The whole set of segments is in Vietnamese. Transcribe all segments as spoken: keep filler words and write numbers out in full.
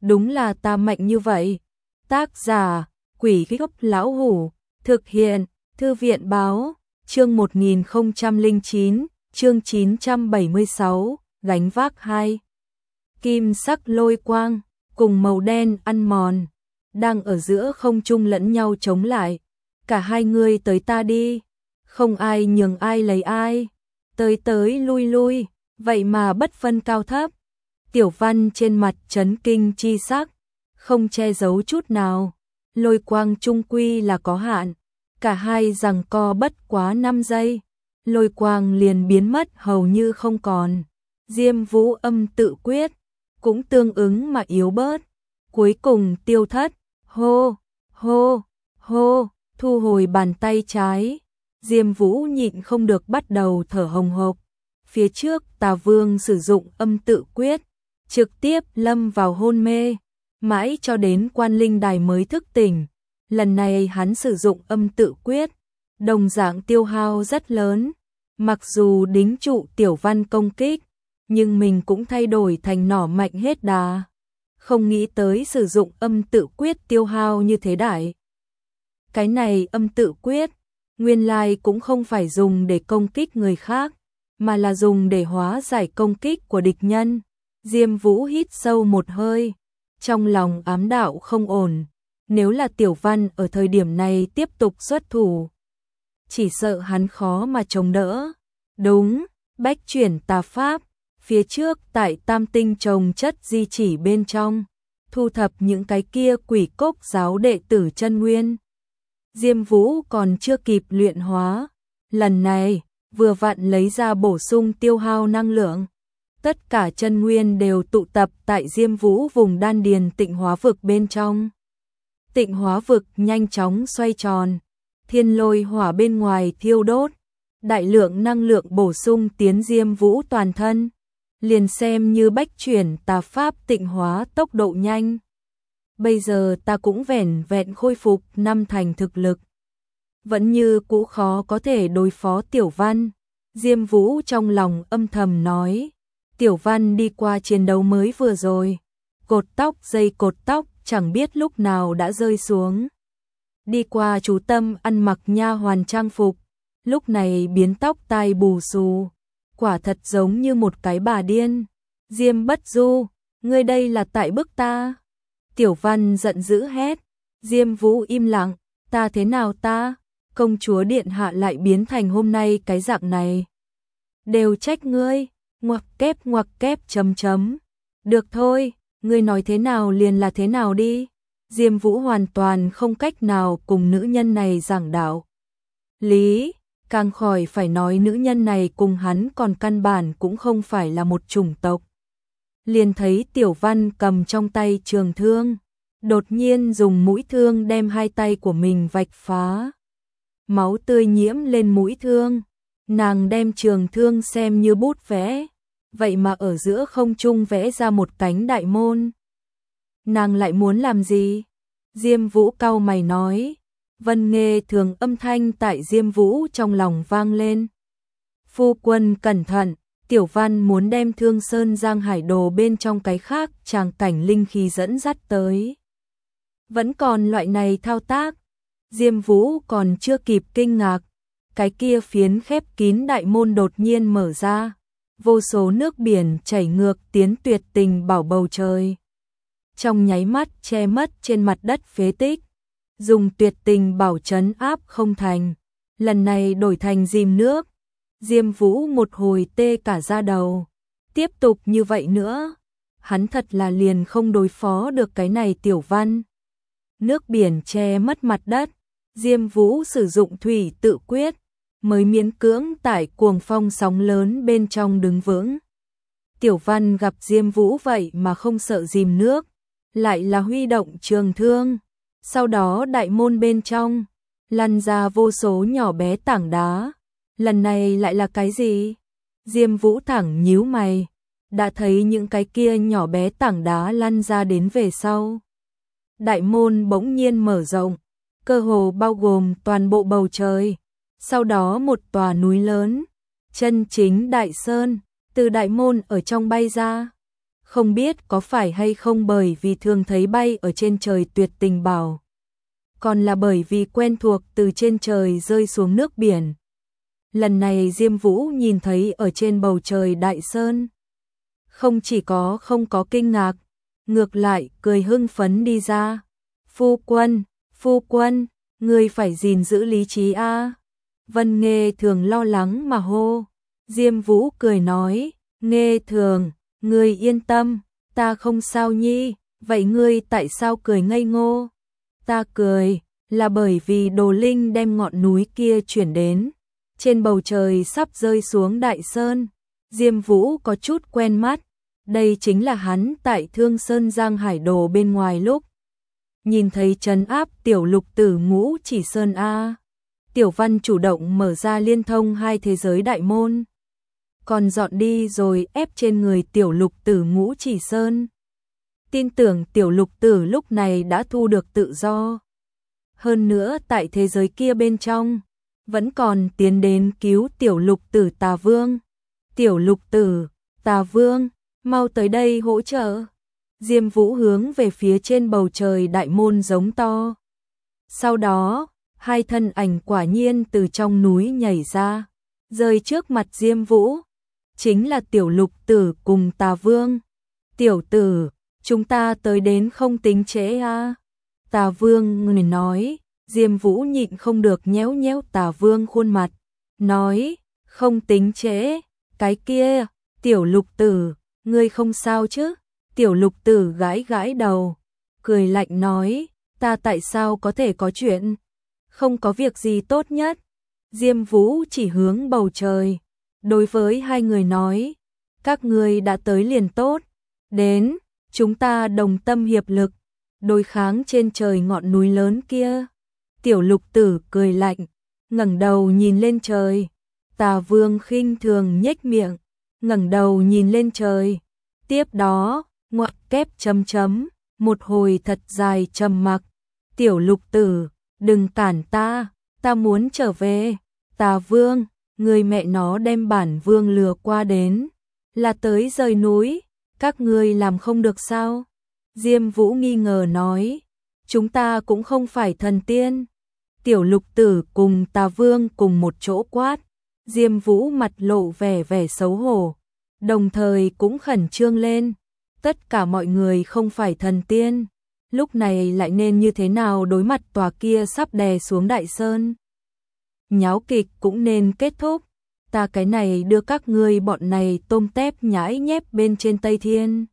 đúng là ta mạnh như vậy. Tác giả, Quỷ Gốc Lão Hủ, thực hiện, Thư viện báo, chương một nghìn không trăm lẻ chín, chương chín trăm bảy mươi sáu, gánh vác hai. Kim sắc lôi quang, cùng màu đen ăn mòn, đang ở giữa không trung lẫn nhau chống lại. Cả hai người tới ta đi, không ai nhường ai lấy ai, tới tới lui lui, vậy mà bất phân cao thấp. Tiểu Văn trên mặt chấn kinh chi sắc, không che giấu chút nào, lôi quang trung quy là có hạn, cả hai giằng co bất quá năm giây, lôi quang liền biến mất hầu như không còn. Diêm Vũ âm tự quyết, cũng tương ứng mà yếu bớt, cuối cùng tiêu thất, hô, hô, hô, thu hồi bàn tay trái, Diêm Vũ nhịn không được bắt đầu thở hồng hộc. Phía trước Tà Vương sử dụng âm tự quyết, trực tiếp lâm vào hôn mê, mãi cho đến Quan Linh Đài mới thức tỉnh. Lần này hắn sử dụng âm tự quyết, đồng dạng tiêu hao rất lớn, mặc dù đính trụ Tiểu Văn công kích, nhưng mình cũng thay đổi thành nỏ mạnh hết đà. Không nghĩ tới sử dụng âm tự quyết tiêu hao như thế đại. Cái này âm tự quyết, nguyên lai cũng không phải dùng để công kích người khác, mà là dùng để hóa giải công kích của địch nhân. Diêm Vũ hít sâu một hơi, trong lòng ám đạo không ổn, nếu là Tiểu Văn ở thời điểm này tiếp tục xuất thủ, chỉ sợ hắn khó mà chống đỡ. Đúng, bách chuyển tà pháp, phía trước tại Tam Tinh trồng chất di chỉ bên trong, thu thập những cái kia quỷ cốc giáo đệ tử chân nguyên. Diêm Vũ còn chưa kịp luyện hóa, lần này vừa vặn lấy ra bổ sung tiêu hao năng lượng. Tất cả chân nguyên đều tụ tập tại Diêm Vũ vùng đan điền Tịnh Hóa vực bên trong. Tịnh Hóa vực nhanh chóng xoay tròn, thiên lôi hỏa bên ngoài thiêu đốt, đại lượng năng lượng bổ sung tiến Diêm Vũ toàn thân, liền xem như bách chuyển tà pháp tịnh hóa tốc độ nhanh. Bây giờ ta cũng vẻn vẹn khôi phục năm thành thực lực, vẫn như cũ khó có thể đối phó Tiểu Văn. Diêm Vũ trong lòng âm thầm nói, Tiểu Văn đi qua chiến đấu mới vừa rồi, cột tóc dây cột tóc chẳng biết lúc nào đã rơi xuống. Đi qua chú Tâm ăn mặc nha hoàn trang phục, lúc này biến tóc tai bù xù, quả thật giống như một cái bà điên. Diêm Bất Du, ngươi đây là tại bức ta. Tiểu Văn giận dữ hét. Diêm Vũ im lặng, ta thế nào ta? Công chúa điện hạ lại biến thành hôm nay cái dạng này. Đều trách ngươi, ngoặc kép ngoặc kép chấm chấm. Được thôi, ngươi nói thế nào liền là thế nào đi. Diêm Vũ hoàn toàn không cách nào cùng nữ nhân này giảng đạo lý, càng khỏi phải nói nữ nhân này cùng hắn còn căn bản cũng không phải là một chủng tộc. Liền thấy Tiểu Văn cầm trong tay trường thương, đột nhiên dùng mũi thương đem hai tay của mình vạch phá. Máu tươi nhiễm lên mũi thương, nàng đem trường thương xem như bút vẽ, vậy mà ở giữa không trung vẽ ra một cánh đại môn. Nàng lại muốn làm gì? Diêm Vũ cau mày nói. Vân Nghê thường âm thanh tại Diêm Vũ trong lòng vang lên. Phu quân cẩn thận, Tiểu Văn muốn đem Thương Sơn Giang Hải Đồ bên trong cái khác tràng cảnh linh khí dẫn dắt tới. Vẫn còn loại này thao tác. Diêm Vũ còn chưa kịp kinh ngạc, cái kia phiến khép kín đại môn đột nhiên mở ra, vô số nước biển chảy ngược tiến tuyệt tình bảo bầu trời. Trong nháy mắt che mất trên mặt đất phế tích, dùng tuyệt tình bảo trấn áp không thành, lần này đổi thành dìm nước. Diêm Vũ một hồi tê cả da đầu, tiếp tục như vậy nữa, hắn thật là liền không đối phó được cái này Tiểu Văn. Nước biển che mất mặt đất, Diêm Vũ sử dụng thủy tự quyết, mới miễn cưỡng tại cuồng phong sóng lớn bên trong đứng vững. Tiểu Văn gặp Diêm Vũ vậy mà không sợ dìm nước, lại là huy động trường thương. Sau đó đại môn bên trong lăn ra vô số nhỏ bé tảng đá. Lần này lại là cái gì? Diêm Vũ thẳng nhíu mày, đã thấy những cái kia nhỏ bé tảng đá lăn ra đến về sau. Đại môn bỗng nhiên mở rộng, cơ hồ bao gồm toàn bộ bầu trời. Sau đó một tòa núi lớn, chân chính đại sơn, từ đại môn ở trong bay ra. Không biết có phải hay không bởi vì thường thấy bay ở trên trời tuyệt tình bảo, còn là bởi vì quen thuộc từ trên trời rơi xuống nước biển. Lần này Diêm Vũ nhìn thấy ở trên bầu trời Đại Sơn, không chỉ có không có kinh ngạc, ngược lại cười hưng phấn đi ra. Phu quân, phu quân, ngươi phải gìn giữ lý trí a. Vân Nghê Thường lo lắng mà hô. Diêm Vũ cười nói, Nghê Thường, ngươi yên tâm, ta không sao nhi, vậy ngươi tại sao cười ngây ngô? Ta cười, là bởi vì Đồ Linh đem ngọn núi kia chuyển đến. Trên bầu trời sắp rơi xuống Đại Sơn. Diêm Vũ có chút quen mắt, đây chính là hắn tại Thương Sơn Giang Hải Đồ bên ngoài lúc nhìn thấy trấn áp tiểu lục tử Ngũ Chỉ Sơn a. Tiểu Văn chủ động mở ra liên thông hai thế giới đại môn, còn dọn đi rồi ép trên người tiểu lục tử Ngũ Chỉ Sơn. Tin tưởng tiểu lục tử lúc này đã thu được tự do. Hơn nữa tại thế giới kia bên trong, vẫn còn tiến đến cứu tiểu lục tử Tà Vương. Tiểu lục tử, Tà Vương, mau tới đây hỗ trợ. Diêm Vũ hướng về phía trên bầu trời đại môn giống to. Sau đó, hai thân ảnh quả nhiên từ trong núi nhảy ra, rơi trước mặt Diêm Vũ. Chính là tiểu lục tử cùng Tà Vương. Tiểu tử, chúng ta tới đến không tính trễ à? Tà Vương người nói. Diêm Vũ nhịn không được nhéo nhéo Tà Vương khuôn mặt, nói, không tính trễ, cái kia, tiểu lục tử, ngươi không sao chứ? Tiểu lục tử gãi gãi đầu, cười lạnh nói, ta tại sao có thể có chuyện? Không có việc gì tốt nhất. Diêm Vũ chỉ hướng bầu trời, đối với hai người nói, các ngươi đã tới liền tốt, đến, chúng ta đồng tâm hiệp lực, đối kháng trên trời ngọn núi lớn kia. Tiểu lục tử cười lạnh, ngẩng đầu nhìn lên trời. Tà Vương khinh thường nhếch miệng, ngẩng đầu nhìn lên trời. Tiếp đó, ngoặc kép chấm chấm, một hồi thật dài trầm mặc. Tiểu lục tử, đừng cản ta, ta muốn trở về. Tà Vương, người mẹ nó đem bản vương lừa qua đến, là tới rời núi, các ngươi làm không được sao? Diêm Vũ nghi ngờ nói, chúng ta cũng không phải thần tiên. Tiểu lục tử cùng Tà Vương cùng một chỗ quát. Diêm Vũ mặt lộ vẻ vẻ xấu hổ, đồng thời cũng khẩn trương lên. Tất cả mọi người không phải thần tiên, lúc này lại nên như thế nào đối mặt tòa kia sắp đè xuống Đại Sơn? Nháo kịch cũng nên kết thúc, ta cái này đưa các ngươi bọn này tôm tép nhãi nhép bên trên Tây Thiên.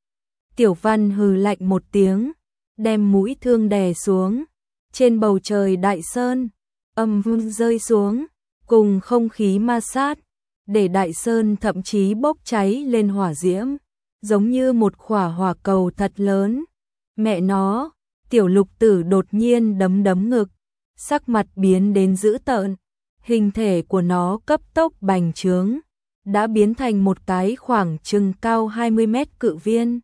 Tiểu Văn hừ lạnh một tiếng, đem mũi thương đè xuống. Trên bầu trời Đại Sơn, âm vang rơi xuống, cùng không khí ma sát, để Đại Sơn thậm chí bốc cháy lên hỏa diễm, giống như một quả hỏa cầu thật lớn. Mẹ nó, tiểu lục tử đột nhiên đấm đấm ngực, sắc mặt biến đến dữ tợn, hình thể của nó cấp tốc bành trướng, đã biến thành một cái khoảng chừng cao hai mươi mét cự viên.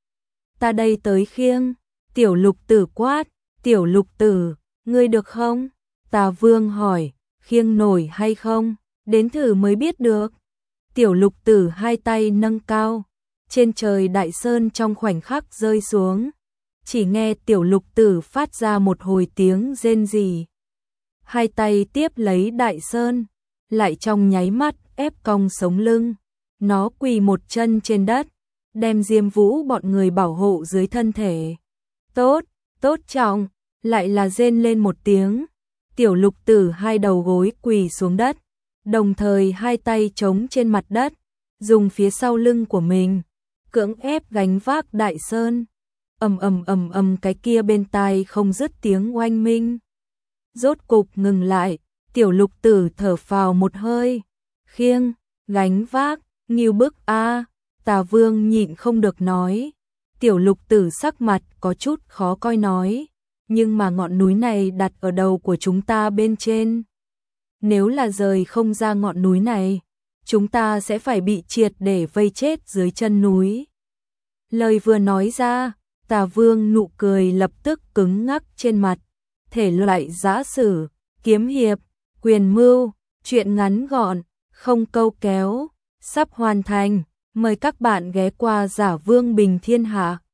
Ta đây tới khiêng, tiểu lục tử quát. Tiểu lục tử, ngươi được không? Tà Vương hỏi, khiêng nổi hay không? Đến thử mới biết được. Tiểu lục tử hai tay nâng cao, trên trời Đại Sơn trong khoảnh khắc rơi xuống. Chỉ nghe tiểu lục tử phát ra một hồi tiếng rên rỉ. Hai tay tiếp lấy Đại Sơn, lại trong nháy mắt ép cong sống lưng. Nó quỳ một chân trên đất, đem Diêm Vũ bọn người bảo hộ dưới thân thể. Tốt! Tốt trọng, lại là rên lên một tiếng. Tiểu lục tử hai đầu gối quỳ xuống đất, đồng thời hai tay chống trên mặt đất, dùng phía sau lưng của mình, cưỡng ép gánh vác Đại Sơn. Ầm ầm ầm ầm cái kia bên tai không dứt tiếng oanh minh. Rốt cục ngừng lại, tiểu lục tử thở phào một hơi. Khiêng, gánh vác, nghiêu bức a. Tà Vương nhịn không được nói. Tiểu lục tử sắc mặt có chút khó coi nói, nhưng mà ngọn núi này đặt ở đầu của chúng ta bên trên. Nếu là rời không ra ngọn núi này, chúng ta sẽ phải bị triệt để vây chết dưới chân núi. Lời vừa nói ra, Tà Vương nụ cười lập tức cứng ngắc trên mặt. Thể loại giã sử, kiếm hiệp, quyền mưu, chuyện ngắn gọn, không câu kéo, sắp hoàn thành. Mời các bạn ghé qua Giả Vương Bình Thiên Hạ.